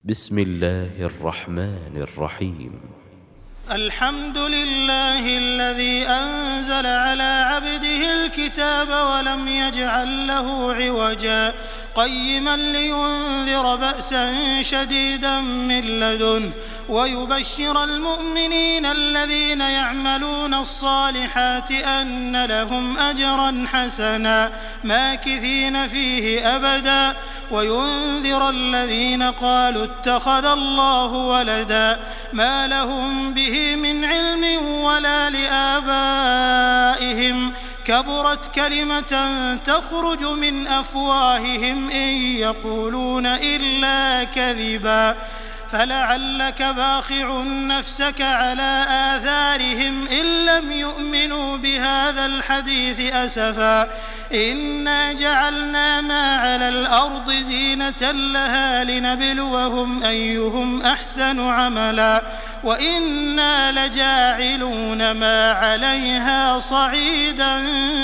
بسم الله الرحمن الرحيم. الحمد لله الذي أنزل على عبده الكتاب ولم يجعل له عوجا قيما لينذر بأسا شديدا من لدنه ويبشر المؤمنين الذين يعملون الصالحات أن لهم أجرا حسنا ماكثين فيه أبدا وينذر الذين قالوا اتخذ الله ولدا ما لهم به من علم ولا لآبائهم كبرت كلمة تخرج من أفواههم إن يقولون إلا كذبا فلعلك باخع نفسك على آثارهم إن لم يؤمنوا بهذا الحديث أسفا إنا جعلنا ما على الأرض زينة لها لنبلوهم أيهم أحسن عملا وإنا لجاعلون ما عليها صعيدا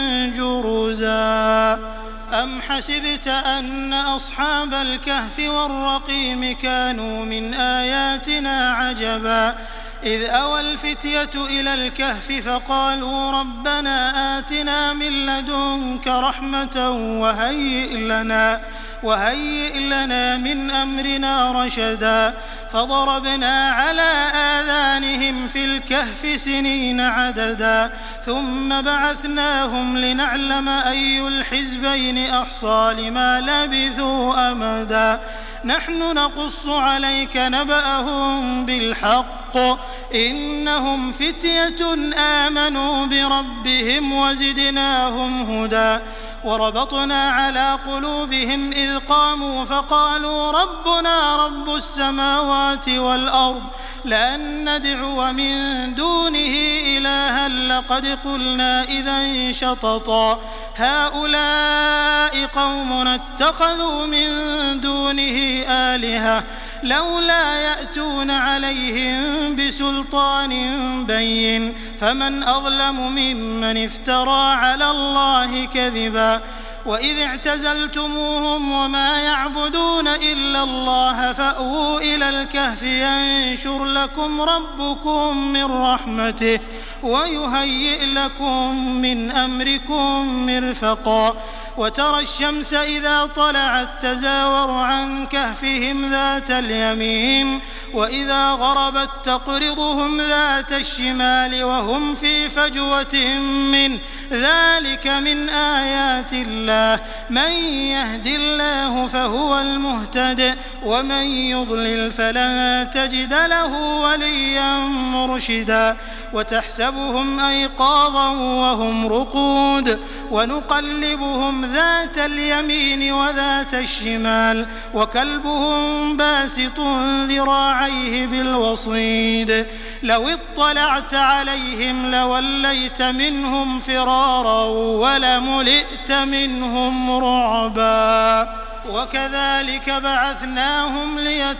جرزا أم حسبت أن أصحاب الكهف والرقيم كانوا من آياتنا عجبا إذ أوى الفتية إلى الكهف فقالوا ربنا آتنا من لدنك رحمة وهيئ لنا من أمرنا رشدا فضربنا على آذانهم في الكهف سنين عددا ثم بعثناهم لنعلم أي الحزبين أحصى لما لبثوا أمدا نحن نقص عليك نبأهم بالحق إنهم فتية آمنوا بربهم وزدناهم هدى وربطنا على قلوبهم إذ قاموا فقالوا ربنا رب السماوات والأرض لأن ندعو من دونه إلها لقد قلنا إذا شططا هؤلاء قومنا اتخذوا من دونه آلهة لولا يأتون عليهم بسلطان بين فمن أظلم ممن افترى على الله كذبا وإذ اعتزلتموهم وما يعبدون إلا الله فأووا إلى الكهف ينشر لكم ربكم من رحمته ويهيئ لكم من أمركم مرفقا وترى الشمس إذا طلعت تزاور عن كهفهم ذات اليمين وإذا غربت تقرضهم ذات الشمال وهم في فجوة منه ذلك من آيات الله من يهد الله فهو المهتد ومن يضلل فلن تجد له وليا مرشدا وتحسبهم أيقاظا وهم رقود ونقلبهم ذات اليمين وذات الشمال وكلبهم باسط ذراعيه بالوصيد لو اطلعت عليهم لوليت منهم فرارا ولملئت منهم رعبا وكذلك بعثناهم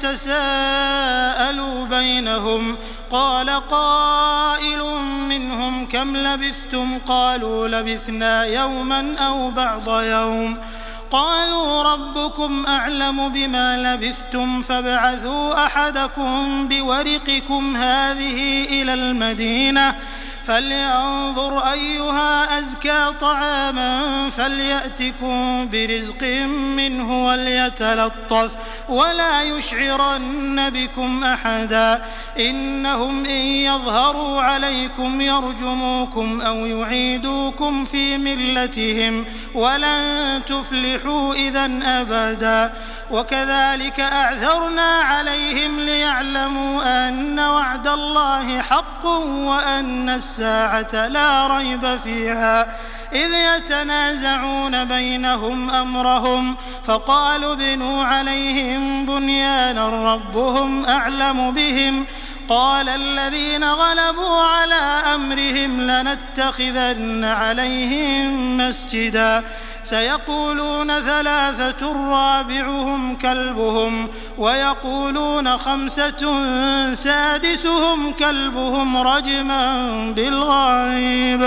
ليتساءلوا بينهم قال قائل منهم كم لبثتم قالوا لبثنا يوما أو بعض يوم قالوا ربكم أعلم بما لبثتم فابعثوا أحدكم بورقكم هذه إلى المدينة فلينظر أيها أزكى طعاما فليأتكم برزق منه وليتلطف ولا يشعرن بكم أحدا إنهم إن يظهروا عليكم يرجموكم أو يعيدوكم في ملتهم ولن تفلحوا إذن أبدا وكذلك أعثرنا عليهم ليعلموا أن وعد الله حق وأن الساعة لا ريب فيها إذ يتنازعون بينهم أمرهم فقالوا ابنوا عليهم بنيانا ربهم أعلم بهم قال الذين غلبوا على أمرهم لنتخذن عليهم مسجدا سيقولون ثلاثة رابعهم كلبهم ويقولون خمسة سادسهم كلبهم رجما بالغيب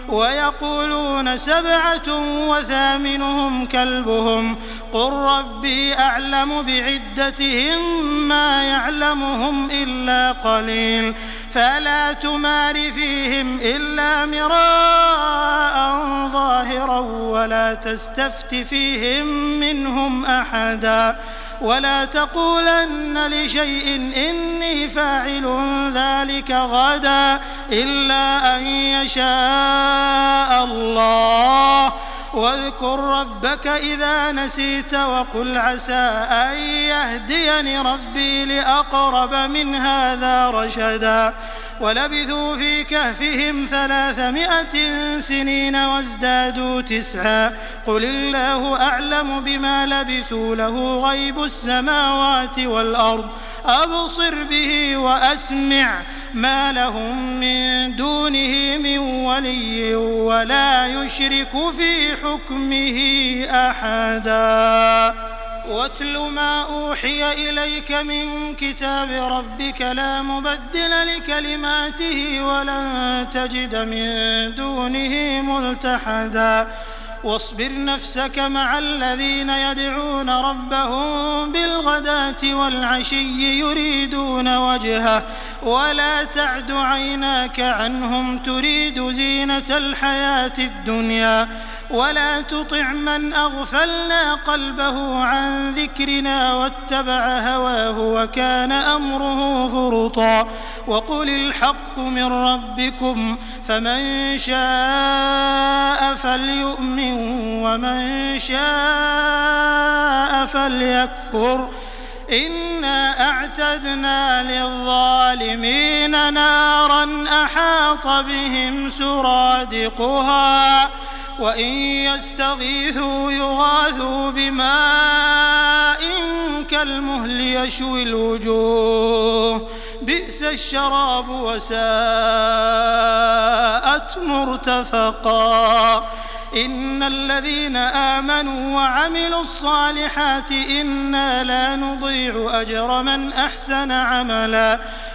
ويقولون 7 وثامنهم كلبهم قل ربي أعلم بعدتهم ما يعلمهم إلا قليل فلا تمار فيهم إلا مراء ظاهرا ولا تستفت فيهم منهم أحدا ولا تقولن لشيء إني فاعل ذلك غدا إلا أن يشاء الله واذكر ربك إذا نسيت وقل عسى أن يهديني ربي لأقرب من هذا رشدا ولبثوا في كهفهم 300 سنين وازدادوا 9 قل الله أعلم بما لبثوا له غيب السماوات والأرض أبصر به وأسمع ما لهم من دونه من ولي ولا يشرك في حكمه أحدا واتل ما أوحي إليك من كتاب ربك لا مبدل لكلماته ولن تجد من دونه ملتحدا واصبر نفسك مع الذين يدعون ربهم بالغداة والعشي يريدون وجهه ولا تعد عيناك عنهم تريد زينة الحياة الدنيا ولا تطع من أغفلنا قلبه عن ذكرنا واتبع هواه وكان أمره فرطا وقل الحق من ربكم فمن شاء فليؤمن ومن شاء فليكفر إنا أعتدنا للظالمين نارا أحاط بهم سرادقها وإن يستغيثوا يغاثوا بماء كالمهل يشوي الوجوه بئس الشراب وساءت مرتفقا إن الذين آمنوا وعملوا الصالحات إنا لا نضيع أجر من أحسن عملا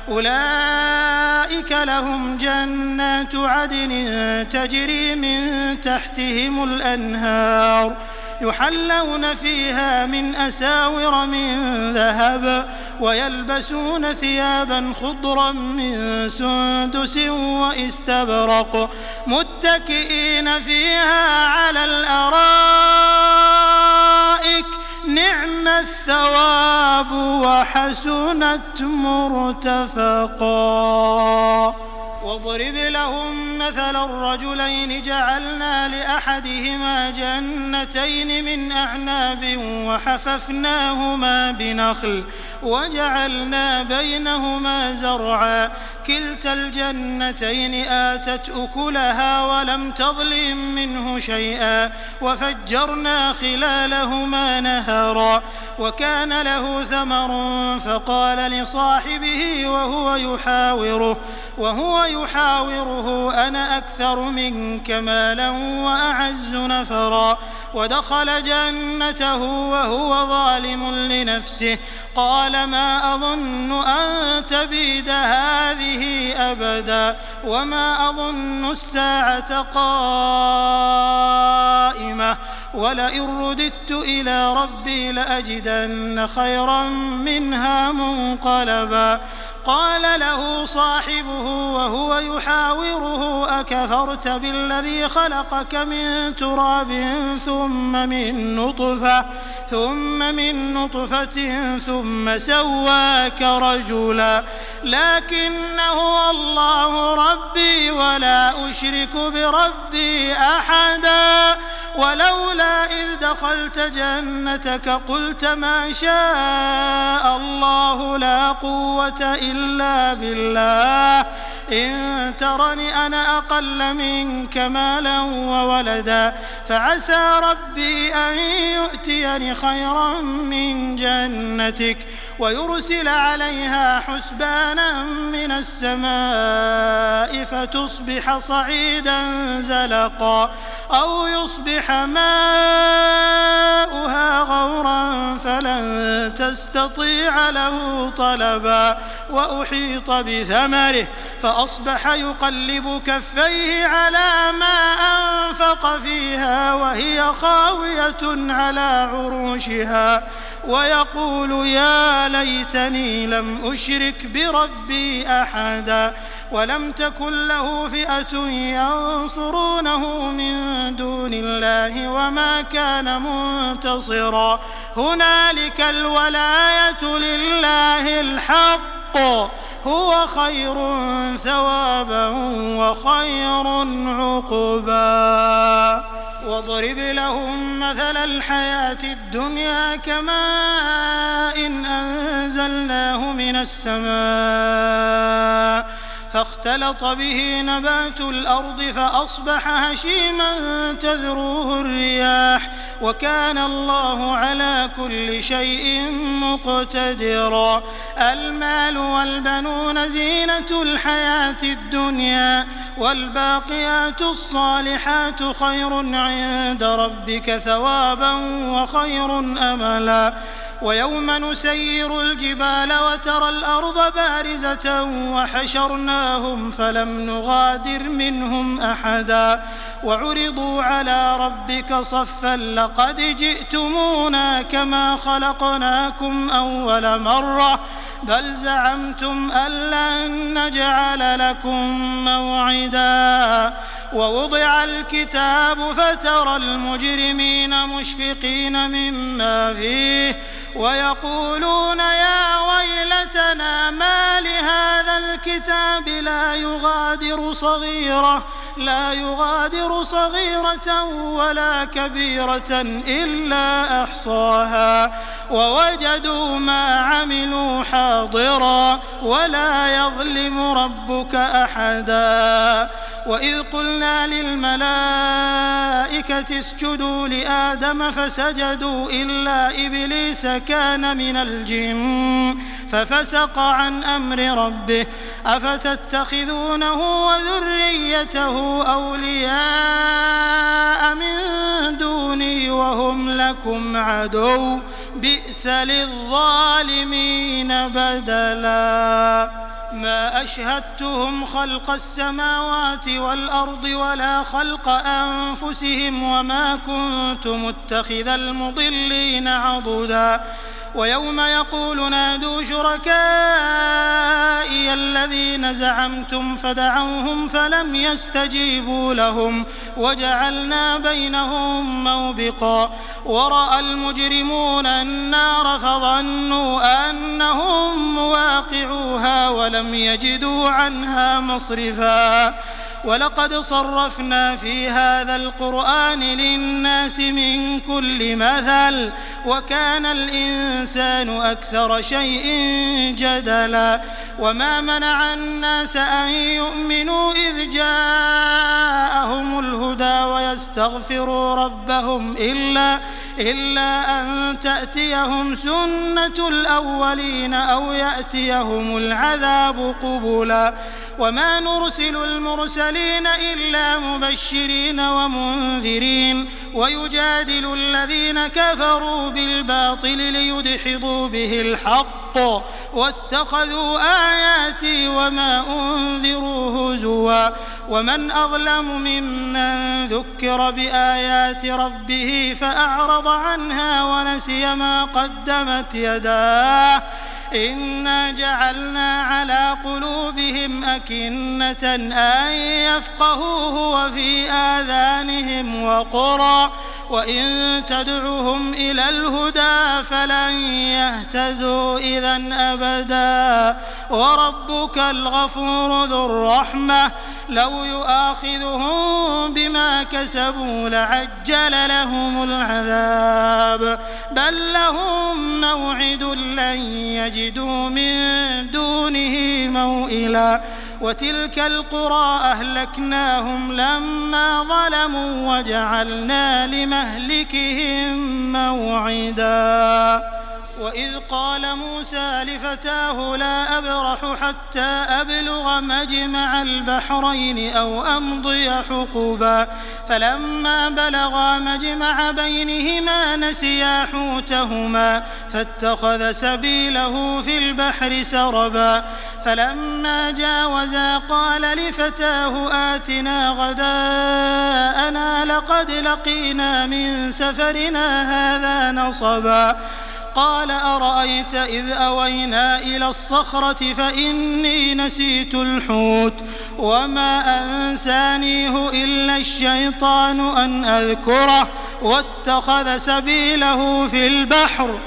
أولئك لهم جنات عدن تجري من تحتهم الأنهار يحلون فيها من أساور من ذهب ويلبسون ثيابا خضرا من سندس واستبرق متكئين فيها على الأرائك نعم الثواب وحسنت مرتفقا واضرب لهم مثل الرجلين جعلنا لأحدهما جنتين من أعناب وحففناهما بنخل وجعلنا بينهما زرعا كلتا الجنتين آتت أكلها ولم تظلم منه شيئا وفجرنا خلالهما نهرا وكان له ثمر فقال لصاحبه وهو يحاوره أنا أكثر منك مالا وأعز نفرا ودخل جنته وهو ظالم لنفسه قال ما أظن أن تبيد هذه أبدا وما أظن الساعة قائمة ولئن رددت إلى ربي لأجدن خيرا منها منقلبا قال له صاحبه وهو يحاوره أكفرت بالذي خلقك من تراب ثم من نطفة ثم سواك رجلا لكن هو الله ربي ولا أشرك بربي أحدا ولولا إذ دخلت جنتك قلت ما شاء الله لا قوة إلا بالله إن ترني أنا أقل منك مالا وولدا فعسى ربي أن يؤتيني خيرا من جنتك ويرسل عليها حسبانا من السماء فتصبح صعيدا زلقا أو يصبح ماؤها غورا فلن تستطيع له طلبا وأحيط بثمره فأصبح يقلب كفيه على ما أنفق فيها وهي خاوية على عروشها ويقول يا ليتني لم أشرك بربي أحدا ولم تكن له فئة ينصرونه من دون الله وما كان منتصرا هنالك الولاية لله الحق هو خير ثوابا وخير عقبا واضرب لهم مثل الحياة الدنيا كماء أنزلناه من السماء فاختلط به نبات الأرض فأصبح هشيما تذروه الرياح وكان الله على كل شيء مقتدرا المال والبنون زينة الحياة الدنيا والباقيات الصالحات خير عند ربك ثوابا وخير أملا ويوم نسير الجبال وترى الأرض بارزة وحشرناهم فلم نغادر منهم أحدا وعرضوا على ربك صفا لقد جئتمونا كما خلقناكم أول مرة بل زعمتم أن لن نجعل لكم موعدا ووضع الكتاب فترى المجرمين مشفقين مما فيه ويقولون يا ويلتنا ما لهذا الكتاب لا يغادر صغيرة ولا كبيرة إلا أحصاها ووجدوا ما عملوا حاضرا ولا يظلم ربك أحدا وإذ قلنا للملائكة اسجدوا لآدم فسجدوا إلا إبليس كان من الجن ففسق عن أمر ربه أفتتخذونه وذريته أولياء من دوني وهم لكم عدو بئس للظالمين بدلا ما أشهدتهم خلق السماوات والأرض ولا خلق أنفسهم وما كنت متخذ المضلين عضدا ويوم يقول نادوا شركائي الذين زعمتم فدعوهم فلم يستجيبوا لهم وجعلنا بينهم موبقا ورأى المجرمون النار فظنوا أنهم مواقعوها ولم يجدوا عنها مصرفا ولقد صرفنا في هذا القرآن للناس من كل مثل وكان الإنسان أكثر شيء جدلا وما منع الناس أن يؤمنوا إذ جاءهم الهدى ويستغفروا ربهم إلا أن تأتيهم سنة الأولين أو يأتيهم العذاب قبلا وما نرسل المرسلين إلا مبشرين ومنذرين ويجادل الذين كفروا بالباطل ليدحضوا به الحق واتخذوا آياتي وما أنذروا هزوا ومن أظلم ممن ذكر بآيات ربه فأعرض عنها ونسي ما قدمت يداه إنا جعلنا على قلوبهم أكنة أن يفقهوه وفي آذانهم وقرا وإن تدعوهم إلى الهدى فلن يهتدوا إذا أبدا وربك الغفور ذو الرحمة لو يؤاخذهم بما كسبوا لعجل لهم العذاب بل لهم موعد لن يجدوا من دونه موئلا وتلك القرى أهلكناهم لما ظلموا وجعلنا لمهلكهم موعدا وإذ قال موسى لفتاه لا أبرح حتى أبلغ مجمع البحرين أو أمضي حقبا فلما بلغا مجمع بينهما نسيا حوتهما فاتخذ سبيله في البحر سربا فلما جاوزا قال لفتاه آتنا غداءنا لقد لقينا من سفرنا هذا نصبا قال أرأيت إذ أوينا إلى الصخرة فإني نسيت الحوت وما أنسانيه إلا الشيطان أن أذكره واتخذ سبيله في البحر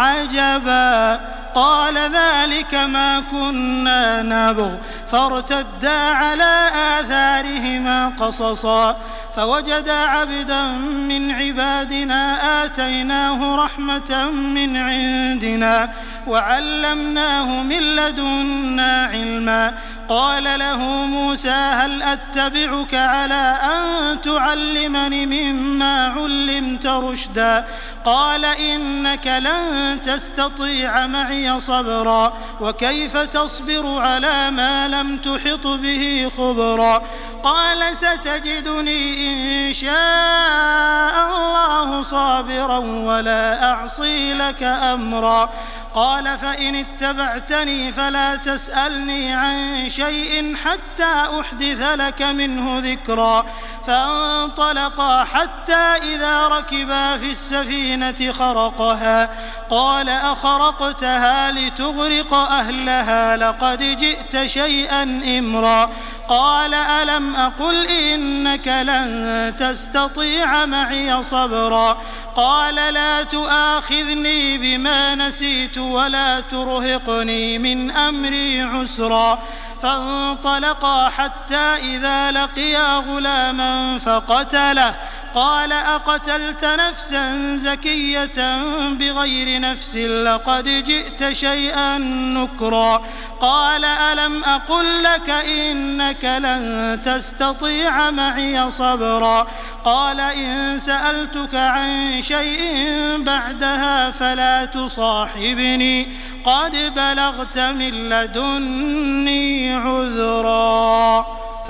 عجبا قال ذلك ما كنا نبغ فارتدا على آثارهما قصصا فوجدا عبدا من عبادنا آتيناه رحمة من عندنا وعلمناه من لدنا علما قال له موسى هل أتبعك على أن تعلمني مما علمت رشدا قال إنك لن تستطيع معي صبرا وكيف تصبر على ما لم تحط به خبرا قال ستجدني إن شاء الله صابرا ولا أعصي لك أمرا قال فإن اتبعتني فلا تسألني عن شيء حتى أحدث لك منه ذكرا فانطلقا حتى إذا ركبا في السفينة خرقها قال أخرقتها لتغرق أهلها لقد جئت شيئا إمرا قال ألم أقل إنك لن تستطيع معي صبرا قال لا تؤاخذني بما نسيت ولا ترهقني من أمري عسرا فانطلقا حتى إذا لقيا غلاما فقتله قال أقتلت نفسا زكية بغير نفس لقد جئت شيئا نكرا قال ألم أقل لك إنك لن تستطيع معي صبرا قال إن سألتك عن شيء بعدها فلا تصاحبني قد بلغت من لدني عذرا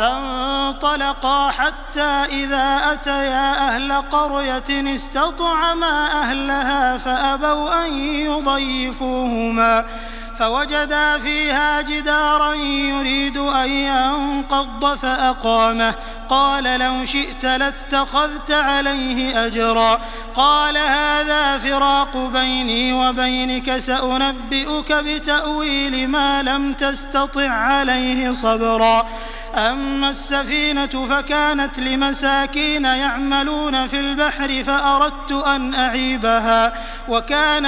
فانطلقا حتى إذا أتيا أهل قرية استطعما أهلها فأبوا أن يضيفوهما فوجدا فيها جدارا يريد أن ينقض فأقامه قال لو شئت لاتخذت عليه أجرا قال هذا فراق بيني وبينك سأنبئك بتأويل ما لم تستطع عليه صبرا أما السفينة فكانت لمساكين يعملون في البحر فأردت أن أعيبها وكان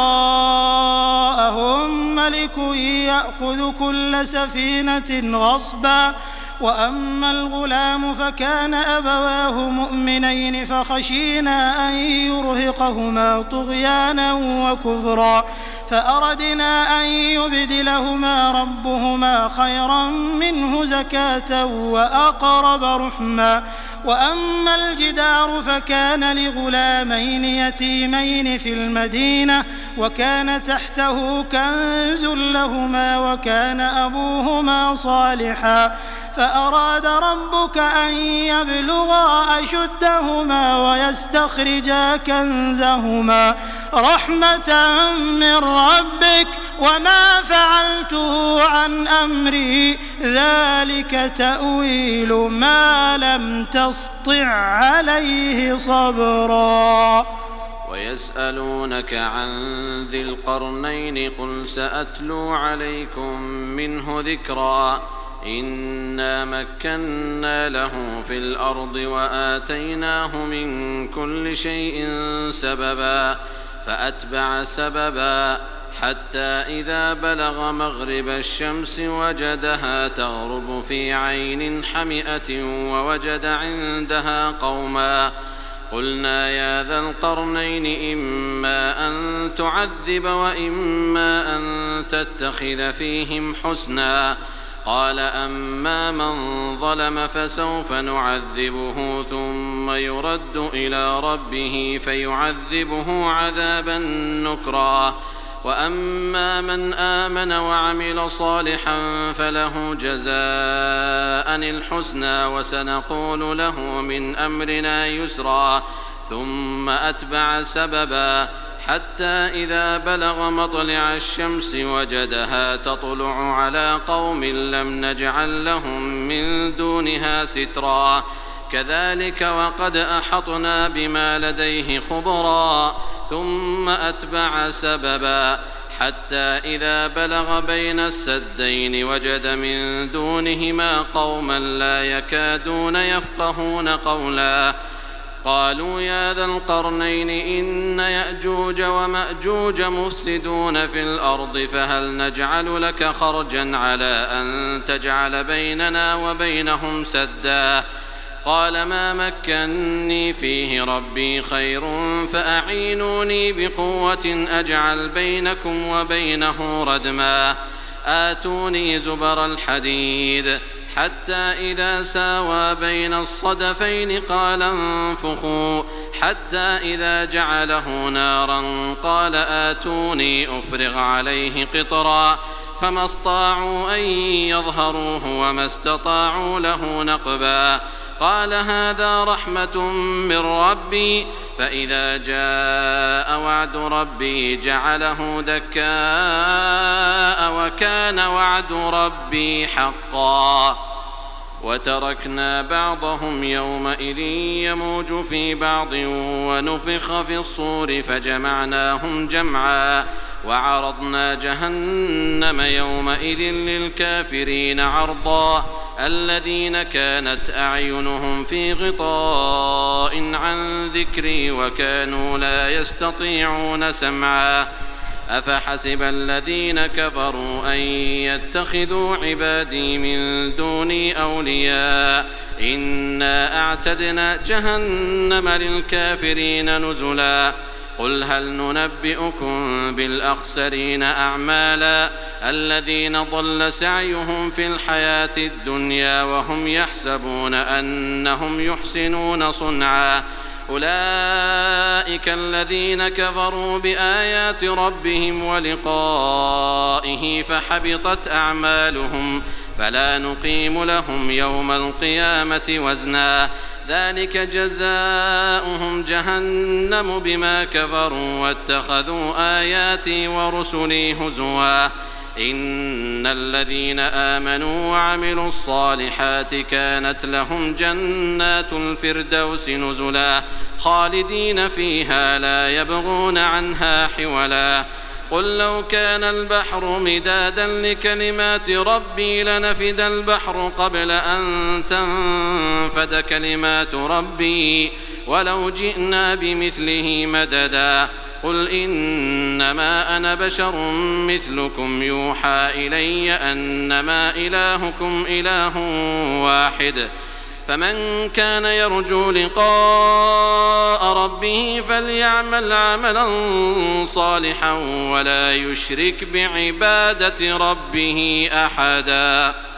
وراءهم ملك يأخذ كل سفينة غصبا وأما الغلام فكان أبواه مؤمنين فخشينا أن يرهقهما طغيانا وكفرا فأردنا أن يبدلهما ربهما خيرا منه زكاة وأقرب رحما وأما الجدار فكان لغلامين يتيمين في المدينة وكان تحته كنز لهما وكان أبوهما صالحا فأراد ربك أن يبلغا أشدهما ويستخرجا كنزهما رحمة من ربك وما فعلته عن أمري ذلك تأويل ما لم تسطع عليه صبرا ويسألونك عن ذي القرنين قل سأتلو عليكم منه ذكرا إنا مكنا له في الأرض وآتيناه من كل شيء سببا فأتبع سببا حتى إذا بلغ مغرب الشمس وجدها تغرب في عين حمئة ووجد عندها قوما قلنا يا ذا القرنين إما أن تعذب وإما أن تتخذ فيهم حسنا قال أما من ظلم فسوف نعذبه ثم يرد إلى ربه فيعذبه عذابا نكرا وأما من آمن وعمل صالحا فله جزاء الحسنى وسنقول له من أمرنا يسرا ثم أتبع سببا حتى إذا بلغ مطلع الشمس وجدها تطلع على قوم لم نجعل لهم من دونها سترا كذلك وقد أحطنا بما لديه خبرا ثم أتبع سببا حتى إذا بلغ بين السدين وجد من دونهما قوما لا يكادون يفقهون قولا قالوا يا ذا القرنين إن يأجوج ومأجوج مفسدون في الأرض فهل نجعل لك خرجا على أن تجعل بيننا وبينهم سدا قال ما مكني فيه ربي خير فأعينوني بقوة أجعل بينكم وبينه ردما آتوني زبر الحديد حتى إذا ساوى بين الصدفين قال انفخوا حتى إذا جعله نارا قال آتوني أفرغ عليه قطرا فما استطاعوا أن يظهروه وما استطاعوا له نقبا قال هذا رحمة من ربي فإذا جاء وعد ربي جعله دكاء وكان وعد ربي حقا وتركنا بعضهم يومئذ يموج في بعض ونفخ في الصور فجمعناهم جمعا وعرضنا جهنم يومئذ للكافرين عرضا الذين كانت أعينهم في غطاء عن ذكري وكانوا لا يستطيعون سمعا أفحسب الذين كفروا أن يتخذوا عبادي من دوني أولياء إنا أعتدنا جهنم للكافرين نزلا قل هل ننبئكم بالأخسرين أعمالا الذين ضل سعيهم في الحياة الدنيا وهم يحسبون أنهم يحسنون صنعا أولئك الذين كفروا بآيات ربهم ولقائه فحبطت أعمالهم فلا نقيم لهم يوم القيامة وزنا ذلك جزاؤهم جهنم بما كفروا واتخذوا آياتي ورسلي هزوا إن الذين آمنوا وعملوا الصالحات كانت لهم جنات الفردوس نزلا خالدين فيها لا يبغون عنها حولا قل لو كان البحر مدادا لكلمات ربي لنفد البحر قبل أن تنفد كلمات ربي ولو جئنا بمثله مددا قل إنما أنا بشر مثلكم يوحى إلي أنما إلهكم إله واحد فمن كان يرجو لقاء ربه فليعمل عملا صالحا ولا يشرك بعبادة ربه أحدا.